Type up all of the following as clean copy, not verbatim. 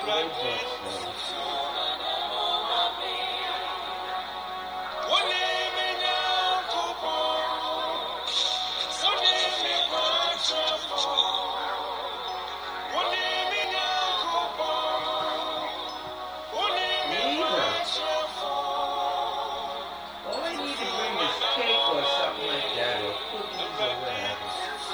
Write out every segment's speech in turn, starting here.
Little drugstore. All I need to bring is cake or something like that, or cookies or whatever.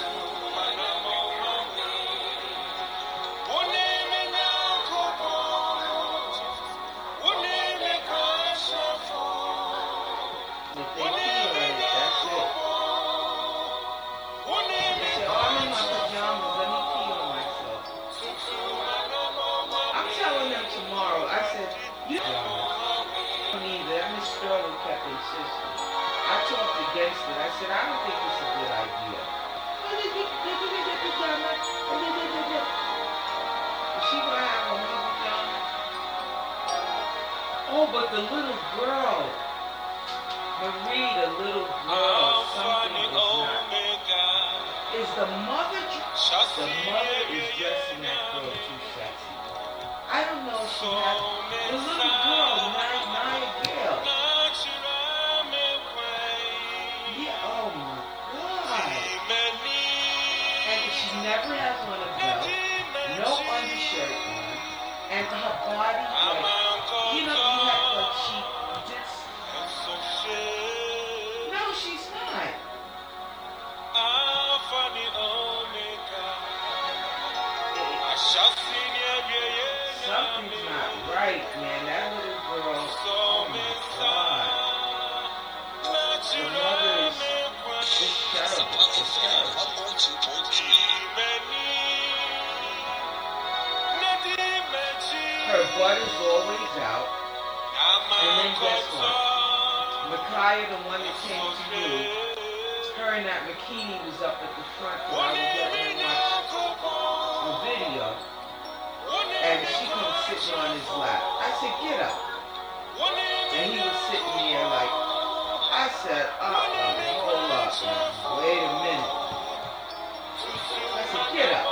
If they pee on it, that's it. They say, oh, I'm in my pajamas, let me pee on myself. I'm telling them tomorrow, I said, you don't need that. Miss Sterling kept insisting. I talked against it. I said, I don't think it's a good idea. Is she going to have a new pajama? Oh, but the little girl. Marie, the little girl, something is not. Is the mother? The mother is dressing that girl too sexy. I don't know if she has. The little girl, Nia Gill. Yeah, oh my God. And she never has on a belt, no undershirt on, and her body, like, you know, you have like she just. No, she's not. Something's not right, man. That little girl, oh my God. The mother is terrible. It's terrible. Her butt is always out. And then guess what? Micaiah, the one that came to you, her and that bikini was up at the front when I was letting him watch a video. And she comes sitting on his lap. I said, get up. And he was sitting there like, I said, hold up now. Wait a minute. I said, get up.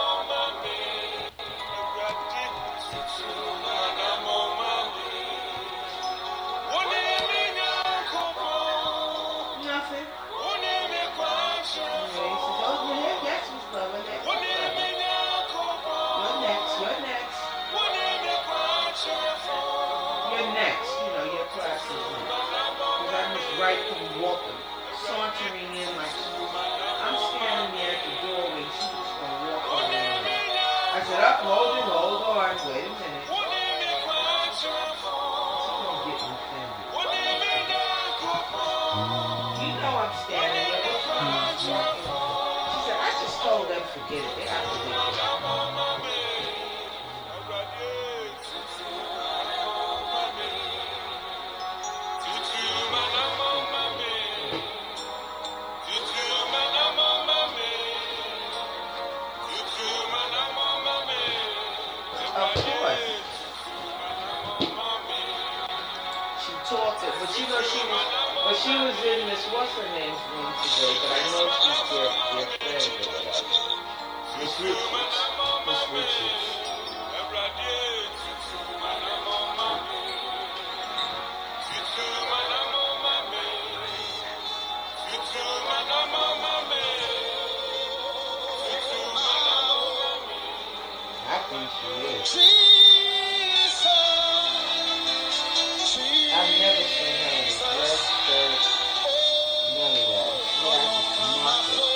Nothing. And he says, oh, you're next, Miss Bubba. You're next. You're next. You know, your class is next. Because I was right from walking, sauntering in like I'm standing there at the doorway. She's just going to walk over in. I said, up, hold on. Wait a minute. She's going to get me offended. You know I'm standing there. What's wrong? She said, I just told them forget it. They have to leave it. Of course. She talked it, but you know she was in Miss What's Her Name's room today, but I know she's their friend or whatever. Miss Richards. I think she is. I've never seen her in a dress, skirt, none of that. She has to come up with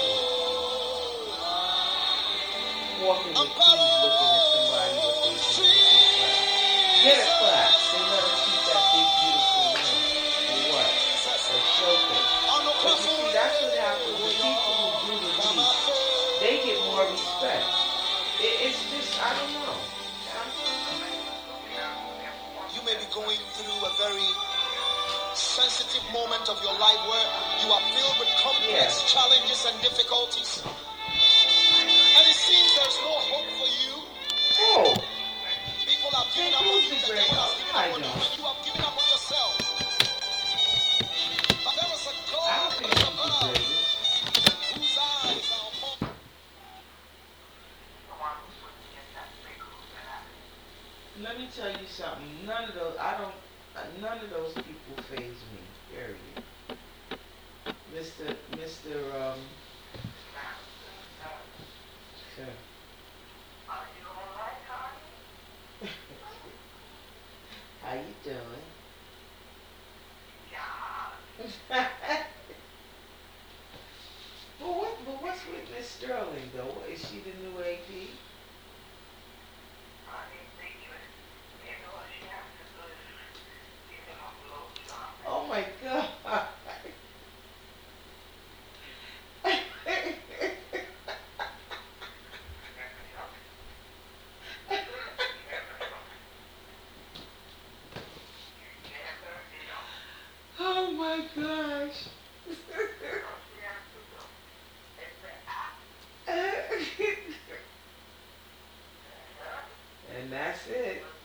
it. Walking with keys looking at somebody with their class. Get a class. They let her keep that big, beautiful ring. For what? For showcase. But you see, that's what happens. The people who do the least, they get more respect. It's just, I don't know. You may be going through a very sensitive moment of your life where you are filled with complex challenges and difficulties. And it seems there's no hope for you. Oh. People have given up on you. The devil has given up on you, and you have given up on yourself. But there is a God that is above, whose eyes are upon. Let me tell you something. None of those, none of those people faze me. Period. Mr. Sure. How you doing? But what's with Miss Sterling though? Is she the new AP? Oh my God. Oh my gosh. And that's it.